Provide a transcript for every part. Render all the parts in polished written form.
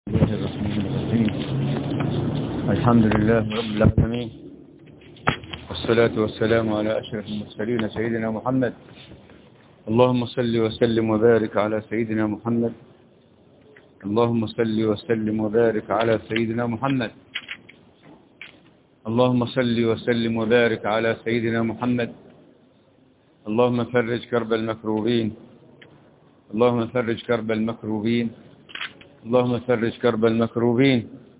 الله الرحمن الرحيم. الحمد لله رب العالمين، والصلاة والسلام على أشرف المرسلين سيدنا محمد. اللهم صل وسلم وبارك على سيدنا محمد. اللهم صل وسلم وبارك على سيدنا محمد. اللهم صل وسلم وبارك على سيدنا محمد. اللهم فرج كرب المكروبين. اللهم فرج كرب المكروبين. اللهم فرج كرب المكروبين.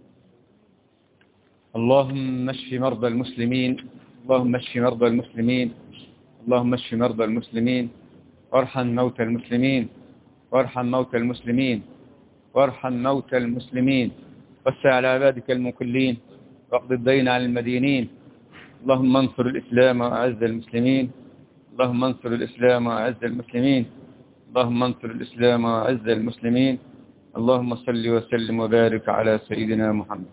اللهم اشف مرضى المسلمين. اللهم اشف مرضى المسلمين. اللهم اشف مرضى المسلمين، وارحم موتى المسلمين، وارحم موتى المسلمين، وارحم موتى المسلمين، وسع على عبادك المكلين، واقض الدين عن المدينين. اللهم انصر الإسلام وأعز المسلمين. اللهم انصر الإسلام وأعز المسلمين. اللهم انصر الإسلام وأعز المسلمين. اللهم صل وسلم وبارك على سيدنا محمد.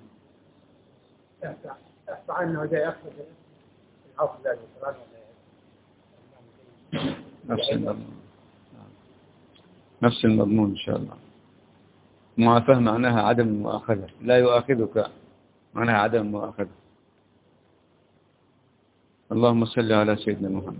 نفس المضمون إن شاء الله. معافاة معناها عدم المؤاخذة، لا يؤاخذك معناها عدم المؤاخذة. اللهم صل على سيدنا محمد.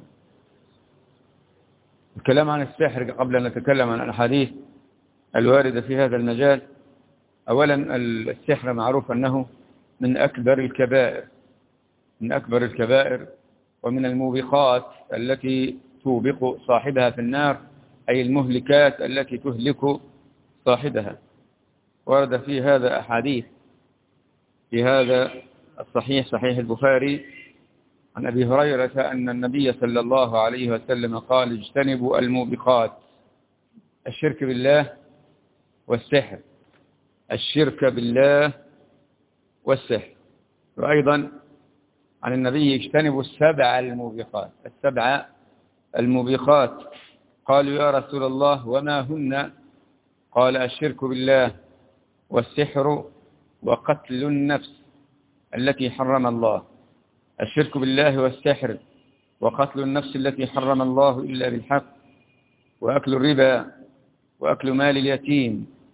الكلام عن السحر قبل أن نتكلم عن الأحاديث الواردة في هذا المجال. أولا، السحر معروف أنه من أكبر الكبائر، من أكبر الكبائر ومن الموبقات التي توبق صاحبها في النار، أي المهلكات التي تهلك صاحبها. ورد في هذا أحاديث في هذا الصحيح، صحيح البخاري، عن أبي هريرة أن النبي صلى الله عليه وسلم قال: اجتنبوا الموبقات، الشرك بالله والسحر، الشرك بالله والسحر. وأيضا عن النبي: اجتنبوا السبع الموبقات، السبع الموبقات. قالوا: يا رسول الله وما هن؟ قال: الشرك بالله والسحر وقتل النفس التي حرم الله. الشرك بالله والسحر وقتل النفس التي حرم الله إلا بالحق، وأكل الربا، وأكل مال اليتيم،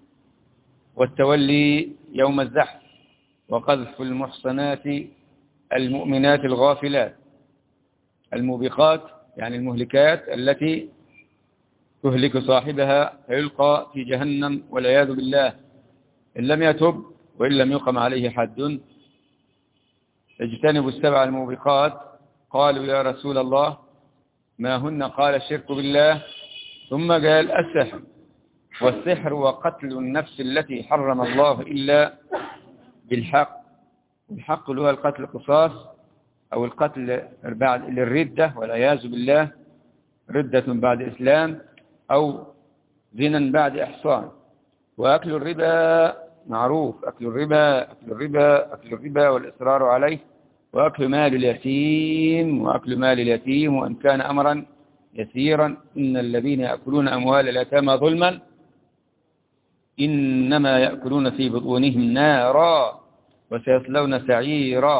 والتولي يوم الزحف، وقذف المحصنات المؤمنات الغافلات. الموبقات يعني المهلكات التي تهلك صاحبها فيلقى في جهنم والعياذ بالله، إن لم يتب وإن لم يقم عليه حد. اجتنبوا السبع الموبقات. قالوا: يا رسول الله ما هن؟ قال: الشرك بالله، ثم قال: السحر، والسحر وقتل النفس التي حرم الله إلا بالحق. الحق اللي هو القتل القصاص، أو القتل بعد للردة والعياذ بالله، ردة بعد إسلام، أو زنا بعد إحصان. وأكل الربا معروف، أكل الربا، أكل الربا، أكل الربا والإصرار عليه، وأكل مال اليتيم، وأكل مال اليتيم وإن كان أمرا يسيرا. إن الذين يأكلون أموال اليتامى ظلما إنما يأكلون في بطونهم نارا وسيصلون سعيرا.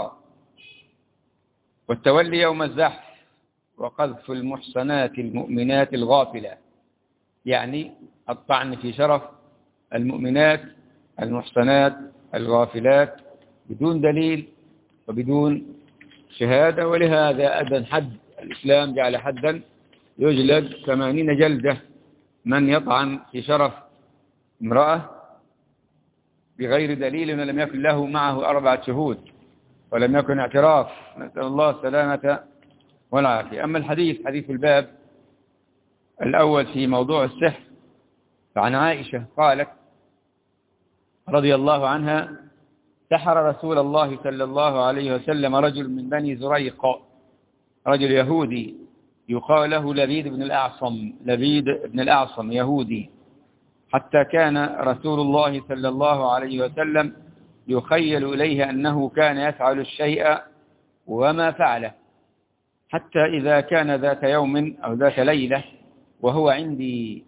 والتولي يوم الزحف، وقذف المحصنات المؤمنات الغافلات، يعني الطعن في شرف المؤمنات المحصنات الغافلات بدون دليل وبدون شهادة. ولهذا أذن حد الإسلام، جعل حدا يجلد 80 جلدة من يطعن في شرف امرأة بغير دليل ولم يكن له معه 4 شهود ولم يكن اعتراف. نسأل الله السلامة والعافية. أما الحديث، حديث الباب الأول في موضوع السحر، فعن عائشة قالت رضي الله عنها: سحر رسول الله صلى الله عليه وسلم رجل من بني زريق، رجل يهودي يقال له لبيد بن الأعصم، لبيد بن الأعصم يهودي، حتى كان رسول الله صلى الله عليه وسلم يخيل إليه أنه كان يفعل الشيء وما فعله، حتى إذا كان ذات يوم أو ذات ليلة وهو عندي،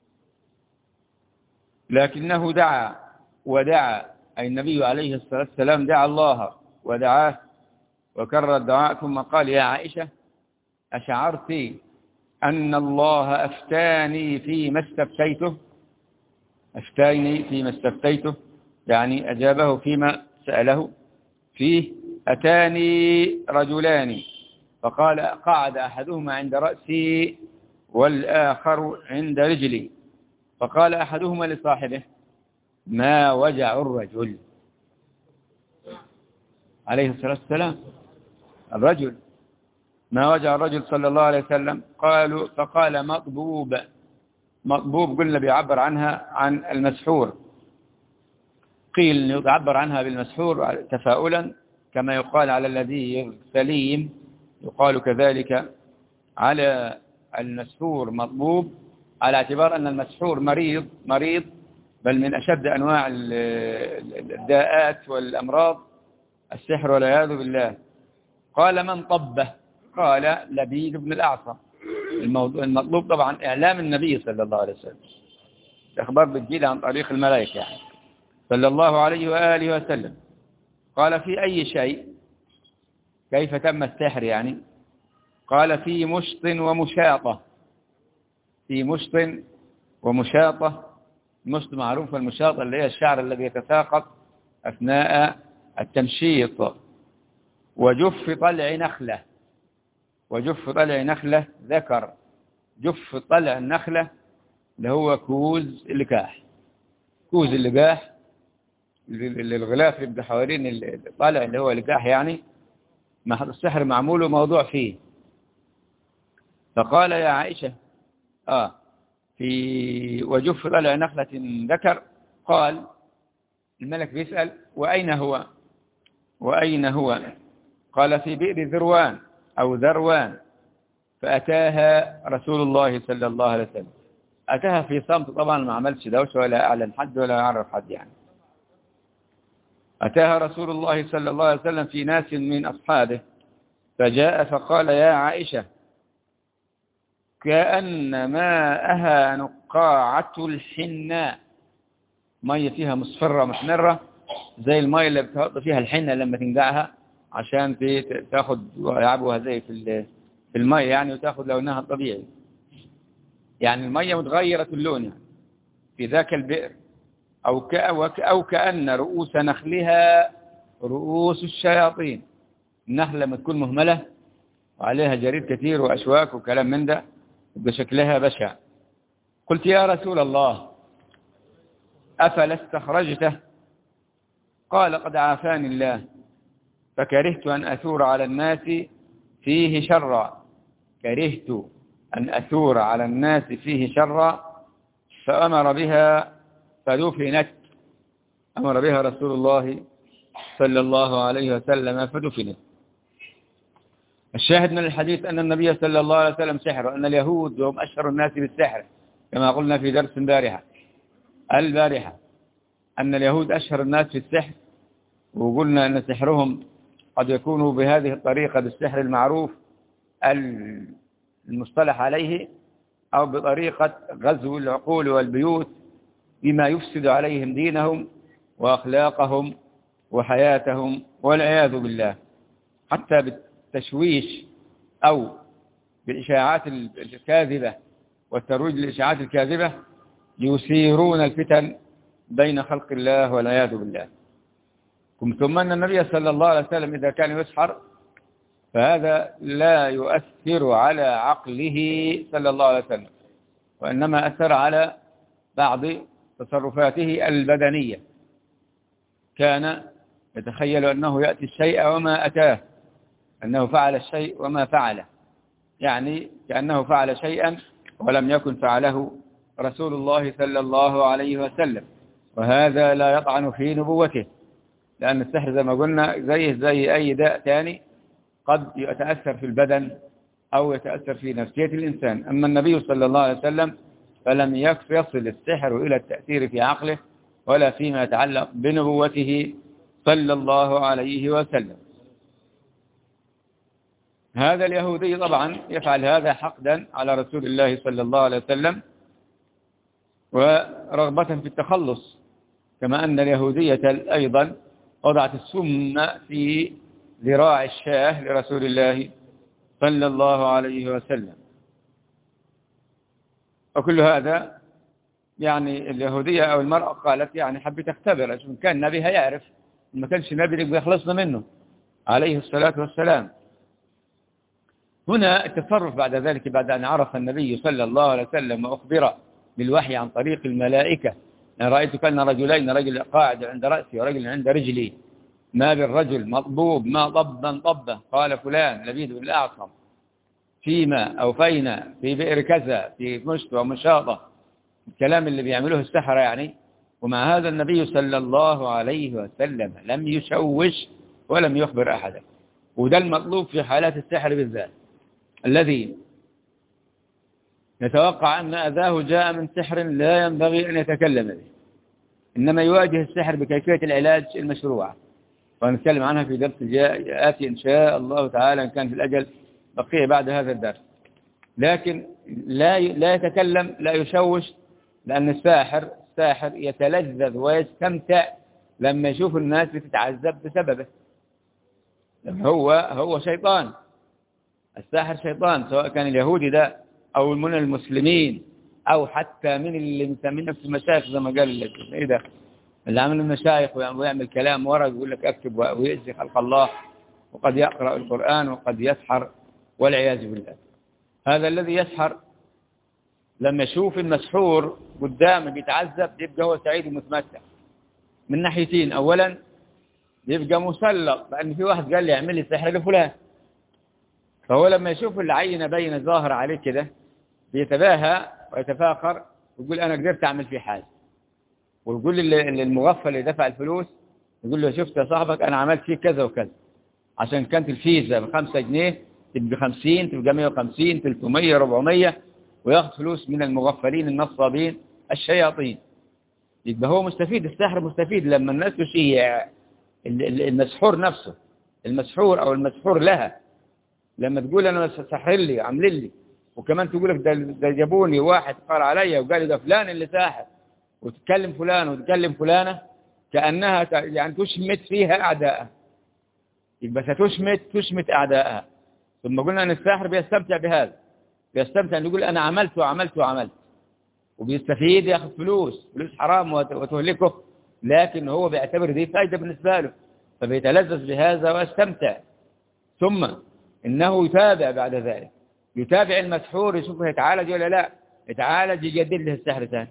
لكنه دعا ودعا، أي النبي عليه الصلاة والسلام دعا الله ودعاه وكرر الدعاء، ثم قال: يا عائشة أشعرت أن الله أفتاني فيما استفتيته؟ أفتاني فيما استفتيته، يعني أجابه فيما سأله فيه. أتاني رجلان فقال قعد أحدهما عند رأسي والآخر عند رجلي، فقال أحدهما لصاحبه ما وجع الرجل عليه الصلاة والسلام، الرجل ما وجع الرجل صلى الله عليه وسلم؟ فقال مطبوب. مطبوب قلنا بيعبر عنها عن المسحور، قيل يعبر عنها بالمسحور تفاؤلا كما يقال على الذي سليم، يقال كذلك على المسحور مطبوب، على اعتبار أن المسحور مريض بل من أشد أنواع الداءات والأمراض السحر والعياذ بالله. قال من طبه؟ قال لبيد بن الأعصم. المطلوب طبعا إعلام النبي صلى الله عليه وسلم، الأخبار بتجيل عن طريق الملائكة يعني صلى الله عليه وآله وسلم. قال في أي شيء؟ كيف تم السحر يعني؟ قال في مشط ومشاطة. في مشط ومشاطة. المشط معروف، والمشاطة اللي هي الشعر الذي يتساقط أثناء التمشيط. وجف طلع نخلة. وجف طلع نخلة ذكر. جف طلع النخلة اللي هو كوز اللقاح. كوز اللقاح الغلاف اللي بده حوالين الطلع اللي هو اللقاح يعني السحر معمول موضوع فيه. فقال يا عائشة في وجف طلع نخلة ذكر. قال الملك بيسأل وأين هو؟ وأين هو؟ قال في بئر ذروان أو ذروان. فأتاها رسول الله صلى الله عليه وسلم. أتاها في صمت طبعا، ما عملش دوشة ولا أعلن حد ولا أعرف حد يعني. أتاها رسول الله صلى الله عليه وسلم في ناس من أصحابه، فجاء فقال يا عائشة كأن ماءها نقاعة الحناء، مية فيها مصفرة محمرة زي المية اللي بتحط فيها الحنة لما تنقعها عشان تاخد يعبوها زي في المية يعني، وتاخد لونها الطبيعي يعني. المية متغيرة اللون يعني في ذاك البئر. أو كأن رؤوس نخلها رؤوس الشياطين. النخلة لما تكون مهملة وعليها جريد كثير وأشواك وكلام من ده بشكلها بشع. قلت يا رسول الله أفلا استخرجته؟ قال قد عافاني الله، فكرهت أن أثور على الناس فيه شرا. كرهت أن أثور على الناس فيه شرا، فأمر بها فدفنت. أمر بها رسول الله صلى الله عليه وسلم فدفنت. الشاهد من الحديث أن النبي صلى الله عليه وسلم سحر، وأن اليهود هم أشهر الناس بالسحر كما قلنا في درس البارحة أن اليهود أشهر الناس في السحر، وقلنا أن سحرهم قد يكون بهذه الطريقة بالسحر المعروف المصطلح عليه، أو بطريقة غزو العقول والبيوت بما يفسد عليهم دينهم وأخلاقهم وحياتهم والعياذ بالله، حتى بالتشويش أو بالإشاعات الكاذبة والترويج للإشاعات الكاذبة يثيرون الفتن بين خلق الله والعياذ بالله. ثم أن النبي صلى الله عليه وسلم إذا كان يسحر فهذا لا يؤثر على عقله صلى الله عليه وسلم، وإنما أثر على بعض تصرفاته البدنية. كان يتخيل أنه يأتي الشيء وما أتاه، أنه فعل الشيء وما فعله، يعني كأنه فعل شيئا ولم يكن فعله رسول الله صلى الله عليه وسلم. وهذا لا يطعن في نبوته، لأن السحر زي ما قلنا زي أي داء ثاني قد يتأثر في البدن أو يتأثر في نفسية الإنسان. أما النبي صلى الله عليه وسلم فلم يصل السحر إلى التأثير في عقله ولا فيما يتعلق بنبوته صلى الله عليه وسلم. هذا اليهودي طبعا يفعل هذا حقدا على رسول الله صلى الله عليه وسلم ورغبة في التخلص، كما أن اليهودية أيضا وضعت السم في ذراع الشاه لرسول الله صلى الله عليه وسلم. وكل هذا يعني اليهودية أو المرأة قالت يعني حبيت أختبر إن كان نبي هيعرف، ما كانش نبي يبقى يخلصنا منه عليه الصلاة والسلام. هنا التصرف بعد ذلك، بعد أن عرف النبي صلى الله عليه وسلم وأخبر بالوحي عن طريق الملائكة، أنا رأيت كأن رجلين، رجل قاعد عند رأسي ورجل عند رجلي، ما بالرجل مطبوب ما ضبا ضبه، قال فلان لبيد بن الأعصم فيما أوفينا في بئر كذا في مشت ومشاطة، الكلام اللي بيعملوه السحرة يعني. ومع هذا النبي صلى الله عليه وسلم لم يشوش ولم يخبر أحدا، وده المطلوب في حالات السحر بالذات، الذي نتوقع أن أذاه جاء من سحر لا ينبغي أن يتكلم به، إنما يواجه السحر بكيفية العلاج المشروعة، ونتكلم عنها في درس آتي إن شاء الله تعالى إن كان في الأجل بقية بعد هذا الدرس. لكن لا يتكلم، لا يشوش، لأن الساحر يتلذذ ويستمتع لما يشوف الناس بتتعذب بسببه. هو شيطان، الساحر شيطان، سواء كان اليهودي ده أو من المسلمين أو حتى من اللي مسمين نفس المشايخ، زي ما قال لك إيه ده اللي عمل المشايخ ويعمل كلام ورق ويقول لك اكتب ويأذي خلق الله، وقد يقرأ القرآن وقد يسحر والعياذ بالله. هذا الذي يسحر لما يشوف المسحور قدامه بيتعذب يبقى هو سعيد ومتمتع من ناحيتين. أولا يبقى مسلط، لأن في واحد قال لي اعمل لي سحر لفلان، فهو لما يشوف العينة بين ظاهر عليه كده بيتباهى ويتفاخر ويقول أنا قدرت أعمل فيه حاجة، ويقول للمغفل اللي دفع الفلوس يقول له شفت يا صاحبك أنا عملت فيه كذا وكذا، عشان كانت الفيزا ب5 جنيه تبقى 50 تبقى 150 300 400، وياخذ فلوس من المغفلين النصابين الشياطين. يبقى هو مستفيد، السحر مستفيد لما الناس تشيع المسحور نفسه، المسحور أو المسحور لها، لما تقول أنا سحر لي عمل لي، وكمان تقول لك ده جابوني واحد قال عليا وقال لي ده فلان اللي ساحر، وتتكلم فلان وتتكلم فلانة كأنها يعني تشمت فيها أعداءها، يبقى تشمت أعداءها. ثم قلنا أن الساحر بيستمتع بهذا، بيستمتع أن يقول أنا عملت وعملت وعملت، وبيستفيد يأخذ فلوس حرام وتهلكه، لكن هو بيعتبر دي فائدة بالنسبة له فبيتلذذ بهذا ويستمتع. ثم إنه يتابع بعد ذلك، يتابع المسحور يشوفه يتعالج ولا لا، يتعالج يجدد له السحر ثاني،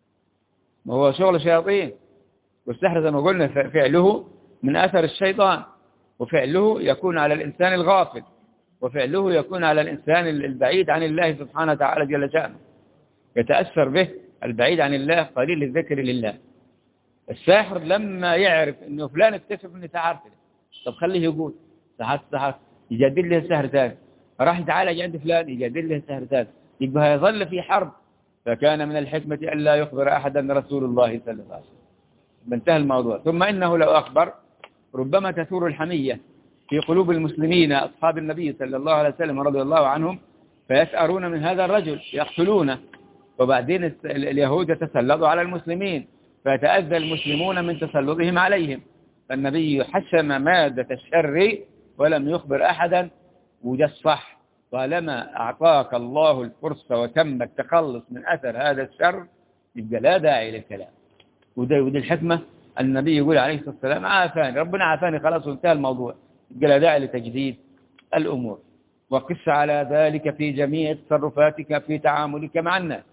ما هو شغل شياطين. والسحر زي ما قلنا فعله من أثر الشيطان، وفعله يكون على الإنسان الغافل، وفعله يكون على الإنسان البعيد عن الله سبحانه وتعالى جل شأنه، يتأثر به البعيد عن الله قليل الذكر لله. الساحر لما يعرف إنه فلان اكتشف إنه سحر، طب خليه يقول سحر يجدد له السحر ثاني، راح يتعالج عند فلان يجدد له السحر ثاني، يبقى يظل في حرب. فكان من الحكمة أن لا يخبر أحدا رسول الله صلى الله عليه وسلم، انتهى الموضوع. ثم إنه لو أخبر ربما تثور الحمية في قلوب المسلمين أصحاب النبي صلى الله عليه وسلم رضي الله عنهم، فيسأرون من هذا الرجل يقتلونه، وبعدين اليهود يتسلطوا على المسلمين فيتأذى المسلمون من تسلطهم عليهم. فالنبي حسم مادة الشر ولم يخبر أحدا، وده الصح. طالما أعطاك الله الفرصة وتم التخلص من أثر هذا الشر يبقى لا داعي للكلام. ودي الحكمة. النبي يقول عليه الصلاة والسلام عافاني، ربنا عافاني خلاص وانتهى الموضوع، يبقى لا داعي لتجديد الأمور. وقس على ذلك في جميع تصرفاتك في تعاملك مع الناس.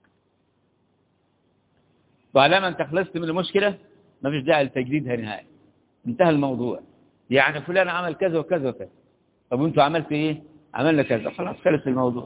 طالما انت خلصت من المشكلة ما فيش داعي لتجديدها نهائي، انتهى الموضوع. يعني فلان عمل كذا وكذا وكذا، طب وانتوا عملت ايه؟ عملنا كذا، خلاص خلص الموضوع.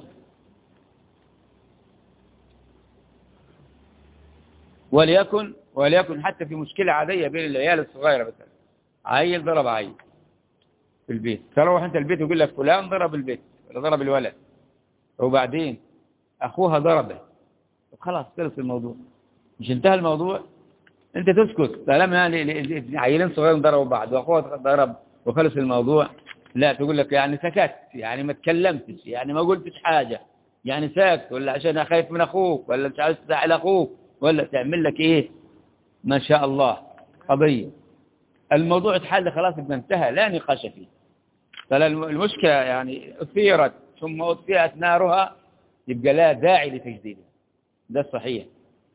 وليكن حتى في مشكلة عادية بين العيال الصغيرة، مثلا عيل ضرب عيل في البيت، تروح انت البيت ويقول لك فلان ضرب البيت ولا ضرب الولد، وبعدين اخوها ضربه، خلاص خلص الموضوع، مش انتهى الموضوع. انت تسكت طالما يعني عيلين صغيرين ضربوا بعض واخوها ضرب وخلص الموضوع. لا، تقول لك يعني سكت، يعني ما تكلمتش، يعني ما قلتش حاجة، يعني ساكت، ولا عشان خايف من اخوك، ولا مش عايز تزعل اخوك، ولا تعمل لك ايه ما شاء الله قضية. الموضوع اتحل خلاص، انتهى، لا نقاش فيه. فالمشكلة يعني أثيرت ثم أطفئت نارها، يبقى لا داعي لتجديدها، ده الصحيح.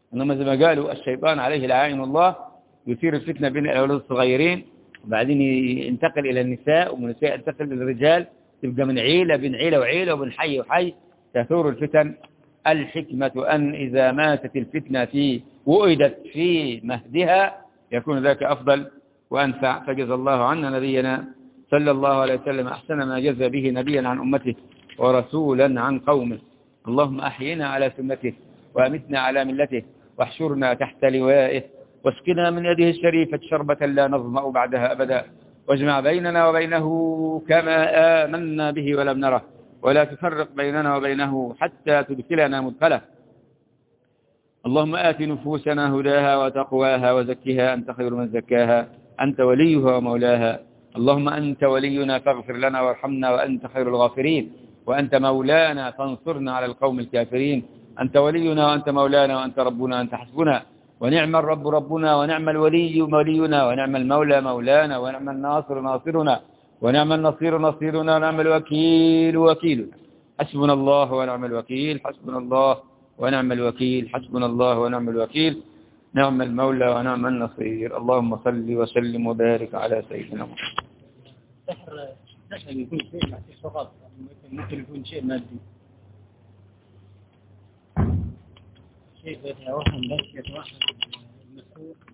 إنما زي ما قالوا الشيطان عليه لعائن الله يثير الفتنة بين الأولاد الصغيرين، وبعدين ينتقل إلى النساء، ومن النساء ينتقل إلى الرجال، تبقى من عيلة بين عيلة وعيلة وبين حي وحي تثور الفتن. الحكمة أن إذا ماتت الفتنة وؤدت في مهدها يكون ذاك أفضل وأنفع. فجزى الله عنا نبينا صلى الله عليه وسلم أحسن ما جزى به نبيا عن أمته ورسولا عن قومه. اللهم أحينا على سنته وأمتنا على ملته واحشرنا تحت لوائه واسقنا من يده الشريفة شربة لا نظمأ بعدها أبدا، واجمع بيننا وبينه كما آمنا به ولم نره، ولا تفرق بيننا وبينه حتى تدخلنا مدخله. اللهم آت نفوسنا هداها وتقواها وزكها أنت خير من زكاها أنت وليها ومولاها. اللهم أنت ولينا فاغفر لنا وارحمنا وأنت خير الغافرين، وأنت مولانا فانصرنا على القوم الكافرين. أنت ولينا وأنت مولانا وأنت ربنا أنت حسبنا، ونعم الرب ربنا ونعم الولي ولينا ونعم المولى مولانا ونعم الناصر ناصرنا ونعم النصير نصيرنا ونعم الوكيل وكيلنا. حسبنا الله ونعم الوكيل، حسبنا الله ونعم الوكيل، حسبنا الله ونعم الوكيل، نعم المولى ونعم النصير. اللهم صل وسلم وبارك على سيدنا محمد. السحر يكون شيء فقط، ممكن يكون شيء مادي، شيء يتوهم بس يتوهم المسؤول